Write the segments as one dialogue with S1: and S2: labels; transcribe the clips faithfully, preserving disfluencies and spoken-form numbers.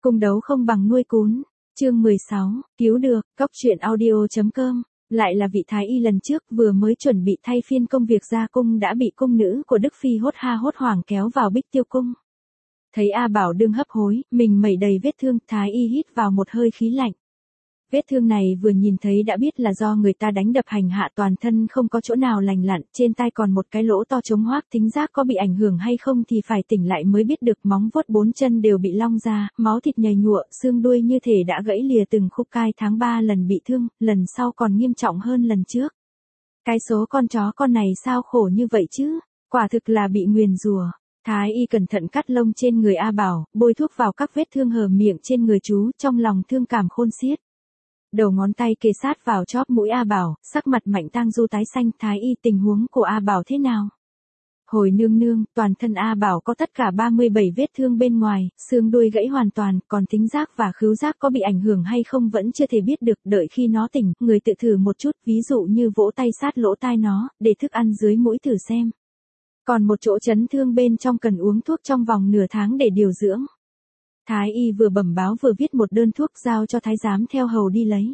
S1: Cung đấu không bằng nuôi cún. Chương mười sáu, cứu được, cóc truyện audio.com. Lại là vị thái y lần trước vừa mới chuẩn bị thay phiên công việc ra cung đã bị cung nữ của Đức Phi hốt ha hốt hoảng kéo vào Bích Tiêu Cung. Thấy A Bảo đương hấp hối, mình mẩy đầy vết thương, thái y hít vào một hơi khí lạnh. Vết thương này vừa nhìn thấy đã biết là do người ta đánh đập hành hạ, toàn thân không có chỗ nào lành lặn, trên tai còn một cái lỗ to trống hoác, thính giác có bị ảnh hưởng hay không thì phải tỉnh lại mới biết được, móng vuốt bốn chân đều bị long ra, máu thịt nhầy nhụa, xương đuôi như thể đã gãy lìa từng khúc, cai tháng ba lần bị thương, lần sau còn nghiêm trọng hơn lần trước. Cái số con chó con này sao khổ như vậy chứ, quả thực là bị nguyền rủa. Thái y cẩn thận cắt lông trên người A Bảo, bôi thuốc vào các vết thương hở miệng trên người chú, trong lòng thương cảm khôn xiết. Đầu ngón tay kề sát vào chóp mũi A Bảo, sắc mặt Mạnh Tang Du tái xanh. Thái y, tình huống của A Bảo thế nào? Hồi nương nương, toàn thân A Bảo có tất cả ba mươi bảy vết thương bên ngoài, xương đuôi gãy hoàn toàn, còn tính giác và khứu giác có bị ảnh hưởng hay không vẫn chưa thể biết được, đợi khi nó tỉnh, người tự thử một chút, ví dụ như vỗ tay sát lỗ tai nó, để thức ăn dưới mũi thử xem. Còn một chỗ chấn thương bên trong cần uống thuốc trong vòng nửa tháng để điều dưỡng. Thái y vừa bẩm báo vừa viết một đơn thuốc giao cho thái giám theo hầu đi lấy.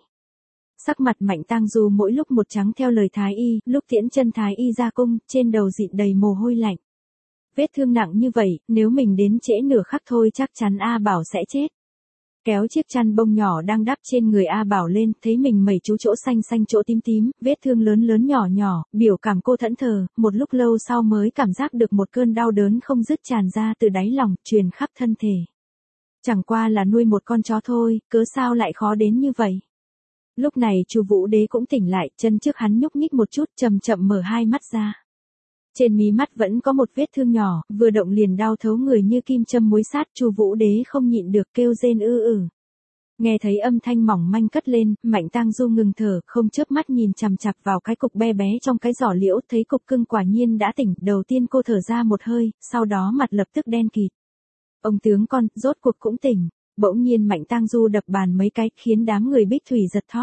S1: Sắc mặt Mạnh Tang Du mỗi lúc một trắng theo lời thái y, lúc tiễn chân thái y ra cung, trên đầu dịn đầy mồ hôi lạnh. Vết thương nặng như vậy, nếu mình đến trễ nửa khắc thôi chắc chắn A Bảo sẽ chết. Kéo chiếc chăn bông nhỏ đang đắp trên người A Bảo lên, thấy mình mẩy chú chỗ xanh xanh chỗ tím tím, vết thương lớn lớn nhỏ nhỏ, biểu cảm cô thẫn thờ, một lúc lâu sau mới cảm giác được một cơn đau đớn không dứt tràn ra từ đáy lòng, truyền khắp thân thể. Chẳng qua là nuôi một con chó thôi, cớ sao lại khó đến như vậy. Lúc này Chu Vũ Đế cũng tỉnh lại, chân trước hắn nhúc nhích một chút, chậm chậm mở hai mắt ra. Trên mí mắt vẫn có một vết thương nhỏ, vừa động liền đau thấu người như kim châm muối sát, Chu Vũ Đế không nhịn được kêu rên ư ử. Nghe thấy âm thanh mỏng manh cất lên, Mạnh Tang Du ngừng thở, không chớp mắt nhìn chằm chằm vào cái cục bé bé trong cái giỏ liễu, thấy cục cưng quả nhiên đã tỉnh, đầu tiên cô thở ra một hơi, sau đó mặt lập tức đen kịt. Ông tướng con, rốt cuộc cũng tỉnh. Bỗng nhiên Mạnh Tang Du đập bàn mấy cái, khiến đám người Bích Thủy giật thót.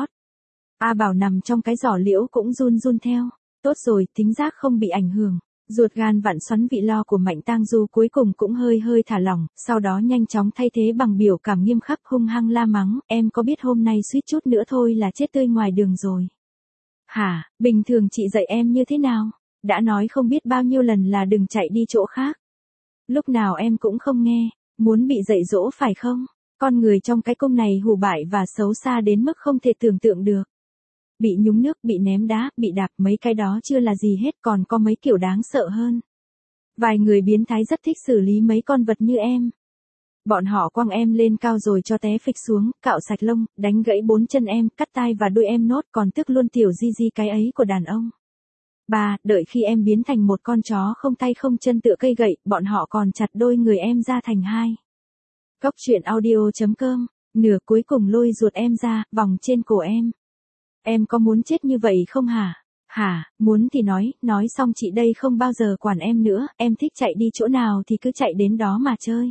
S1: A Bảo nằm trong cái giỏ liễu cũng run run theo. Tốt rồi, tính giác không bị ảnh hưởng. Ruột gan vặn xoắn vị lo của Mạnh Tang Du cuối cùng cũng hơi hơi thả lỏng, sau đó nhanh chóng thay thế bằng biểu cảm nghiêm khắc hung hăng la mắng, em có biết hôm nay suýt chút nữa thôi là chết tươi ngoài đường rồi. Hả, bình thường chị dạy em như thế nào? Đã nói không biết bao nhiêu lần là đừng chạy đi chỗ khác. Lúc nào em cũng không nghe, muốn bị dạy dỗ phải không? Con người trong cái cung này hủ bại và xấu xa đến mức không thể tưởng tượng được. Bị nhúng nước, bị ném đá, bị đạp, mấy cái đó chưa là gì hết, còn có mấy kiểu đáng sợ hơn. Vài người biến thái rất thích xử lý mấy con vật như em. Bọn họ quăng em lên cao rồi cho té phịch xuống, cạo sạch lông, đánh gãy bốn chân em, cắt tai và đuôi em nốt, còn tức luôn tiểu di di cái ấy của đàn ông. Ba, đợi khi em biến thành một con chó không tay không chân tựa cây gậy, bọn họ còn chặt đôi người em ra thành hai. Cóc truyện audio.com, nửa cuối cùng lôi ruột em ra, vòng trên cổ em. Em có muốn chết như vậy không hả? Hả, muốn thì nói, nói xong chị đây không bao giờ quản em nữa, em thích chạy đi chỗ nào thì cứ chạy đến đó mà chơi.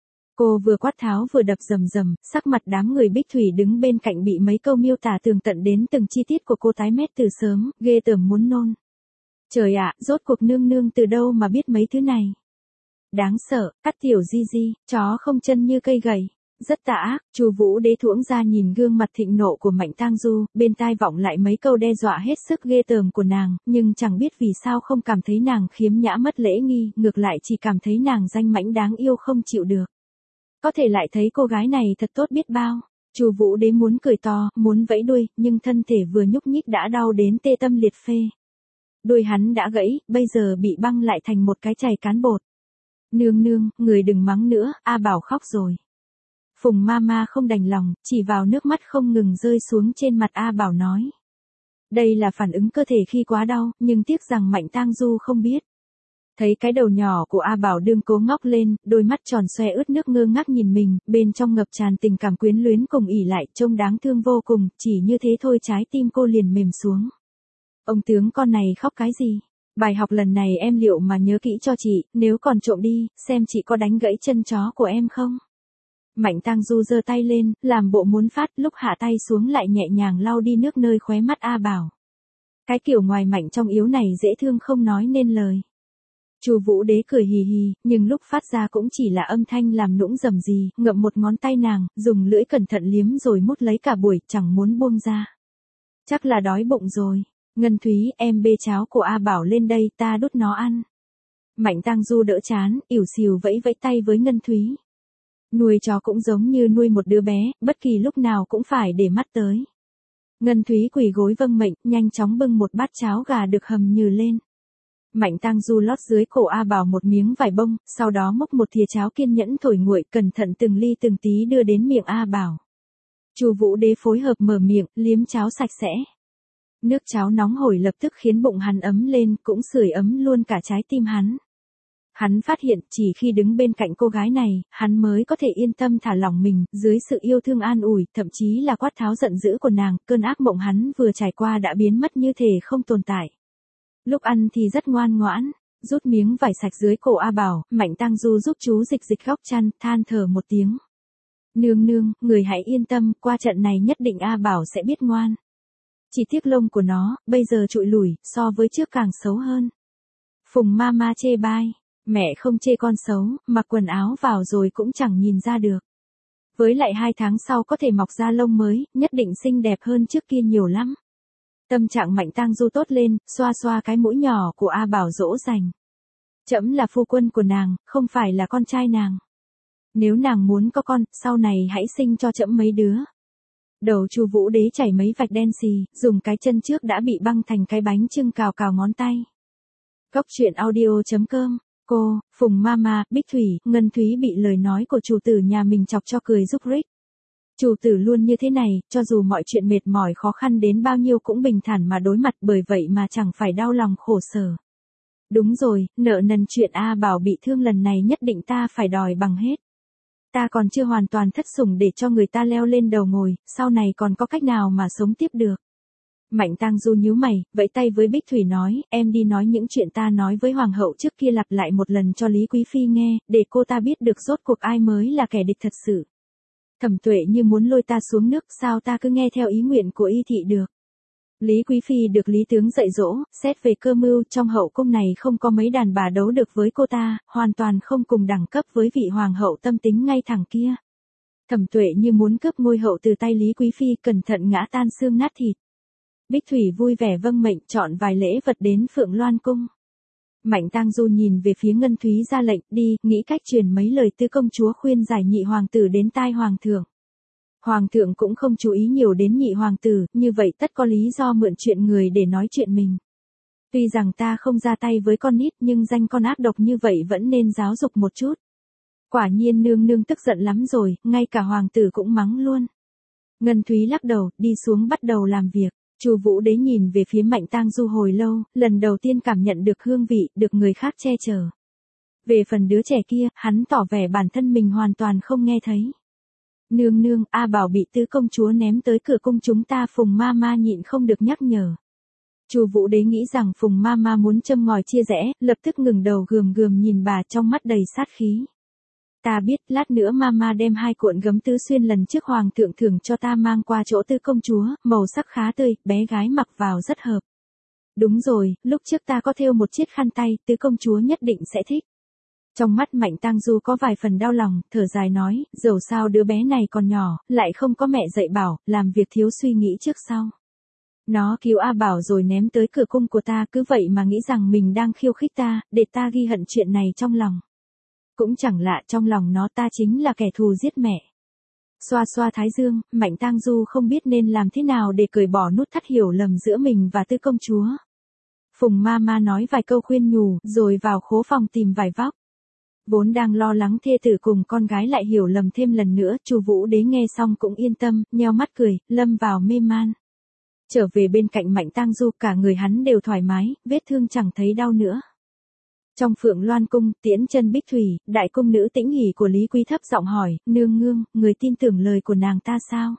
S1: Cô vừa quát tháo vừa đập rầm rầm, sắc mặt đám người Bích Thủy đứng bên cạnh bị mấy câu miêu tả tường tận đến từng chi tiết của cô tái mét từ sớm, ghê tởm muốn nôn. Trời ạ, rốt cuộc nương nương từ đâu mà biết mấy thứ này. Đáng sợ, cắt tiểu di di, chó không chân như cây gậy. Rất tà ác, Chu Vũ Đế thuỗng ra nhìn gương mặt thịnh nộ của Mạnh Tang Du, bên tai vọng lại mấy câu đe dọa hết sức ghê tởm của nàng, nhưng chẳng biết vì sao không cảm thấy nàng khiếm nhã mất lễ nghi, ngược lại chỉ cảm thấy nàng danh mãnh đáng yêu không chịu được. Có thể lại thấy cô gái này thật tốt biết bao. Chu Vũ Đế muốn cười to, muốn vẫy đuôi, nhưng thân thể vừa nhúc nhích đã đau đến tê tâm liệt phê. Đuôi hắn đã gãy, bây giờ bị băng lại thành một cái chày cán bột. Nương nương, người đừng mắng nữa, A Bảo khóc rồi. Phùng Mama không đành lòng, chỉ vào nước mắt không ngừng rơi xuống trên mặt A Bảo nói. Đây là phản ứng cơ thể khi quá đau, nhưng tiếc rằng Mạnh Tang Du không biết. Thấy cái đầu nhỏ của A Bảo đương cố ngóc lên, đôi mắt tròn xoe ướt nước ngơ ngác nhìn mình, bên trong ngập tràn tình cảm quyến luyến cùng ỉ lại, trông đáng thương vô cùng, chỉ như thế thôi trái tim cô liền mềm xuống. Ông tướng con này khóc cái gì? Bài học lần này em liệu mà nhớ kỹ cho chị, nếu còn trộm đi, xem chị có đánh gãy chân chó của em không? Mạnh Tang Du giơ tay lên, làm bộ muốn phát, lúc hạ tay xuống lại nhẹ nhàng lau đi nước nơi khóe mắt A Bảo. Cái kiểu ngoài mạnh trong yếu này dễ thương không nói nên lời. Chu Vũ Đế cười hì hì, nhưng lúc phát ra cũng chỉ là âm thanh làm nũng rầm rì, ngậm một ngón tay nàng, dùng lưỡi cẩn thận liếm rồi mút lấy cả buổi, chẳng muốn buông ra. Chắc là đói bụng rồi. Ngân Thúy, em bê cháo của A Bảo lên đây, ta đút nó ăn. Mạnh Tang Du đỡ chán, ỉu xìu vẫy vẫy tay với Ngân Thúy. Nuôi chó cũng giống như nuôi một đứa bé, bất kỳ lúc nào cũng phải để mắt tới. Ngân Thúy quỳ gối vâng mệnh, nhanh chóng bưng một bát cháo gà được hầm nhừ lên. Mạnh Tang Du lót dưới cổ A Bảo một miếng vải bông, sau đó múc một thìa cháo kiên nhẫn thổi nguội, cẩn thận từng ly từng tí đưa đến miệng A Bảo. Chu Vũ Đế phối hợp mở miệng, liếm cháo sạch sẽ. Nước cháo nóng hổi lập tức khiến bụng hắn ấm lên, cũng sưởi ấm luôn cả trái tim hắn. Hắn phát hiện chỉ khi đứng bên cạnh cô gái này, hắn mới có thể yên tâm thả lỏng mình, dưới sự yêu thương an ủi, thậm chí là quát tháo giận dữ của nàng, cơn ác mộng hắn vừa trải qua đã biến mất như thể không tồn tại. Lúc ăn thì rất ngoan ngoãn, rút miếng vải sạch dưới cổ A Bảo, Mạnh Tang Du giúp chú dịch dịch góc chăn, than thở một tiếng. Nương nương, người hãy yên tâm, qua trận này nhất định A Bảo sẽ biết ngoan. Chỉ tiếc lông của nó, bây giờ trụi lủi, so với trước càng xấu hơn. Phùng Mama chê bai, mẹ không chê con xấu, mặc quần áo vào rồi cũng chẳng nhìn ra được. Với lại hai tháng sau có thể mọc ra lông mới, nhất định xinh đẹp hơn trước kia nhiều lắm. Tâm trạng Mạnh Tang Du tốt lên, xoa xoa cái mũi nhỏ của A Bảo dỗ dành. Trẫm là phu quân của nàng, không phải là con trai nàng. Nếu nàng muốn có con, sau này hãy sinh cho trẫm mấy đứa. Đầu Chu Vũ Đế chảy mấy vạch đen xì, dùng cái chân trước đã bị băng thành cái bánh chưng cào cào ngón tay. Cóc truyện audio chấm com, cô, Phùng Mama, Bích Thủy, Ngân Thúy bị lời nói của chủ tử nhà mình chọc cho cười rúc rích. Chủ tử luôn như thế này, cho dù mọi chuyện mệt mỏi khó khăn đến bao nhiêu cũng bình thản mà đối mặt, bởi vậy mà chẳng phải đau lòng khổ sở. Đúng rồi, nợ nần chuyện A Bảo bị thương lần này nhất định ta phải đòi bằng hết. Ta còn chưa hoàn toàn thất sủng để cho người ta leo lên đầu ngồi, sau này còn có cách nào mà sống tiếp được. Mạnh Tang Du nhíu mày, vẫy tay với Bích Thủy nói, em đi nói những chuyện ta nói với Hoàng hậu trước kia lặp lại một lần cho Lý Quý Phi nghe, để cô ta biết được rốt cuộc ai mới là kẻ địch thật sự. Thẩm Tuệ như muốn lôi ta xuống nước, sao ta cứ nghe theo ý nguyện của y thị được. Lý Quý Phi được Lý Tướng dạy dỗ, xét về cơ mưu trong hậu cung này không có mấy đàn bà đấu được với cô ta, hoàn toàn không cùng đẳng cấp với vị Hoàng hậu tâm tính ngay thẳng kia. Thẩm Tuệ như muốn cướp ngôi hậu từ tay Lý Quý Phi, cẩn thận ngã tan xương nát thịt. Bích Thủy vui vẻ vâng mệnh, chọn vài lễ vật đến Phượng Loan Cung. Mạnh Tang Du nhìn về phía Ngân Thúy ra lệnh, đi, nghĩ cách truyền mấy lời tứ công chúa khuyên giải nhị hoàng tử đến tai hoàng thượng. Hoàng thượng cũng không chú ý nhiều đến nhị hoàng tử, như vậy tất có lý do mượn chuyện người để nói chuyện mình. Tuy rằng ta không ra tay với con nít, nhưng danh con ác độc như vậy vẫn nên giáo dục một chút. Quả nhiên nương nương tức giận lắm rồi, ngay cả hoàng tử cũng mắng luôn. Ngân Thúy lắc đầu, đi xuống bắt đầu làm việc. Chu Vũ Đế nhìn về phía Mạnh Tang Du hồi lâu, lần đầu tiên cảm nhận được hương vị, được người khác che chở. Về phần đứa trẻ kia, hắn tỏ vẻ bản thân mình hoàn toàn không nghe thấy. Nương nương, A Bảo bị tứ công chúa ném tới cửa cung chúng ta, Phùng Mama nhịn không được nhắc nhở. Chu Vũ Đế nghĩ rằng Phùng Mama muốn châm ngòi chia rẽ, lập tức ngừng đầu gườm gườm nhìn bà trong mắt đầy sát khí. Ta biết, lát nữa Mama đem hai cuộn gấm tứ xuyên lần trước hoàng thượng thưởng cho ta mang qua chỗ tứ công chúa, màu sắc khá tươi, bé gái mặc vào rất hợp. Đúng rồi, lúc trước ta có thêu một chiếc khăn tay, tứ công chúa nhất định sẽ thích. Trong mắt Mạnh Tang Du có vài phần đau lòng, thở dài nói, dẫu sao đứa bé này còn nhỏ, lại không có mẹ dạy bảo, làm việc thiếu suy nghĩ trước sau. Nó cứu A Bảo rồi ném tới cửa cung của ta, cứ vậy mà nghĩ rằng mình đang khiêu khích ta, để ta ghi hận chuyện này trong lòng. Cũng chẳng lạ, trong lòng nó ta chính là kẻ thù giết mẹ. Xoa xoa thái dương, Mạnh Tang Du không biết nên làm thế nào để cởi bỏ nút thắt hiểu lầm giữa mình và tứ công chúa. Phùng Mama nói vài câu khuyên nhủ, rồi vào khố phòng tìm vải vóc. Vốn đang lo lắng thê tử cùng con gái lại hiểu lầm thêm lần nữa, Chu Vũ Đế nghe xong cũng yên tâm, nheo mắt cười, lâm vào mê man. Trở về bên cạnh Mạnh Tang Du, cả người hắn đều thoải mái, vết thương chẳng thấy đau nữa. Trong Phượng Loan Cung, tiễn chân Bích Thủy, đại cung nữ Tĩnh Hỷ của Lý Quý thấp giọng hỏi, nương nương, người tin tưởng lời của nàng ta sao?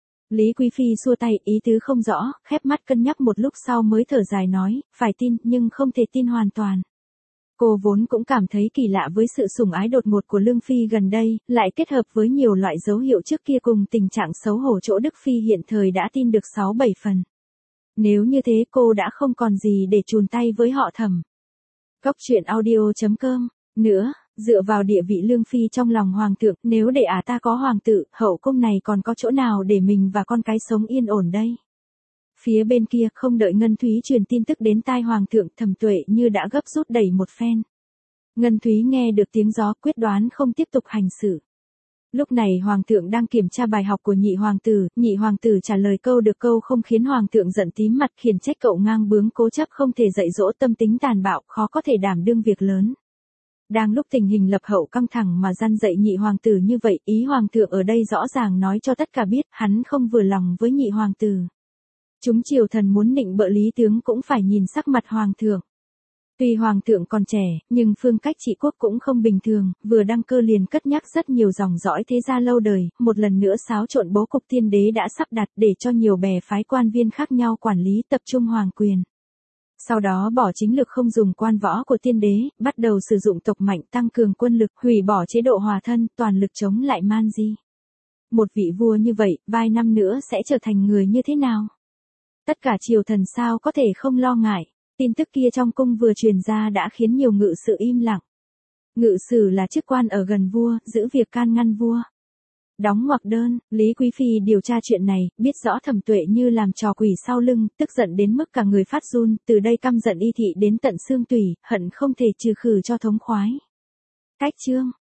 S1: Lý Quý Phi xua tay, ý tứ không rõ, khép mắt cân nhắc một lúc sau mới thở dài nói, phải tin, nhưng không thể tin hoàn toàn. Cô vốn cũng cảm thấy kỳ lạ với sự sủng ái đột ngột của Lương Phi gần đây, lại kết hợp với nhiều loại dấu hiệu trước kia cùng tình trạng xấu hổ chỗ Đức Phi hiện thời đã tin được sáu bảy phần. Nếu như thế cô đã không còn gì để chùn tay với họ Thẩm. Cóc truyện audio chấm com. Nữa, dựa vào địa vị lương phi trong lòng hoàng thượng, nếu để ả ta có hoàng tử, hậu cung này còn có chỗ nào để mình và con cái sống yên ổn đây? Phía bên kia, không đợi Ngân Thúy truyền tin tức đến tai hoàng thượng, Thẩm Tuệ như đã gấp rút đẩy một phen. Ngân Thúy nghe được tiếng gió, quyết đoán không tiếp tục hành xử. Lúc này hoàng thượng đang kiểm tra bài học của nhị hoàng tử, nhị hoàng tử trả lời câu được câu không khiến hoàng thượng giận tím mặt, khiển trách cậu ngang bướng cố chấp không thể dạy dỗ, tâm tính tàn bạo, khó có thể đảm đương việc lớn. Đang lúc tình hình lập hậu căng thẳng mà gian dạy nhị hoàng tử như vậy, ý hoàng thượng ở đây rõ ràng nói cho tất cả biết, hắn không vừa lòng với nhị hoàng tử. Chúng triều thần muốn nịnh bợ lý tướng cũng phải nhìn sắc mặt hoàng thượng. Tuy hoàng thượng còn trẻ, nhưng phương cách trị quốc cũng không bình thường, vừa đăng cơ liền cất nhắc rất nhiều dòng dõi thế gia lâu đời, một lần nữa xáo trộn bố cục tiên đế đã sắp đặt để cho nhiều bè phái quan viên khác nhau quản lý tập trung hoàng quyền. Sau đó bỏ chính lực không dùng quan võ của tiên đế, bắt đầu sử dụng tộc mạnh tăng cường quân lực, hủy bỏ chế độ hòa thân, toàn lực chống lại man di. Một vị vua như vậy, vài năm nữa sẽ trở thành người như thế nào? Tất cả triều thần sao có thể không lo ngại. Tin tức kia trong cung vừa truyền ra đã khiến nhiều ngự sử im lặng. Ngự sử là chức quan ở gần vua, giữ việc can ngăn vua. Đóng ngoặc đơn, Lý Quý Phi điều tra chuyện này, biết rõ Thẩm Tuệ như làm trò quỷ sau lưng, tức giận đến mức cả người phát run, từ đây căm giận y thị đến tận xương tủy, hận không thể trừ khử cho thống khoái. Cách chương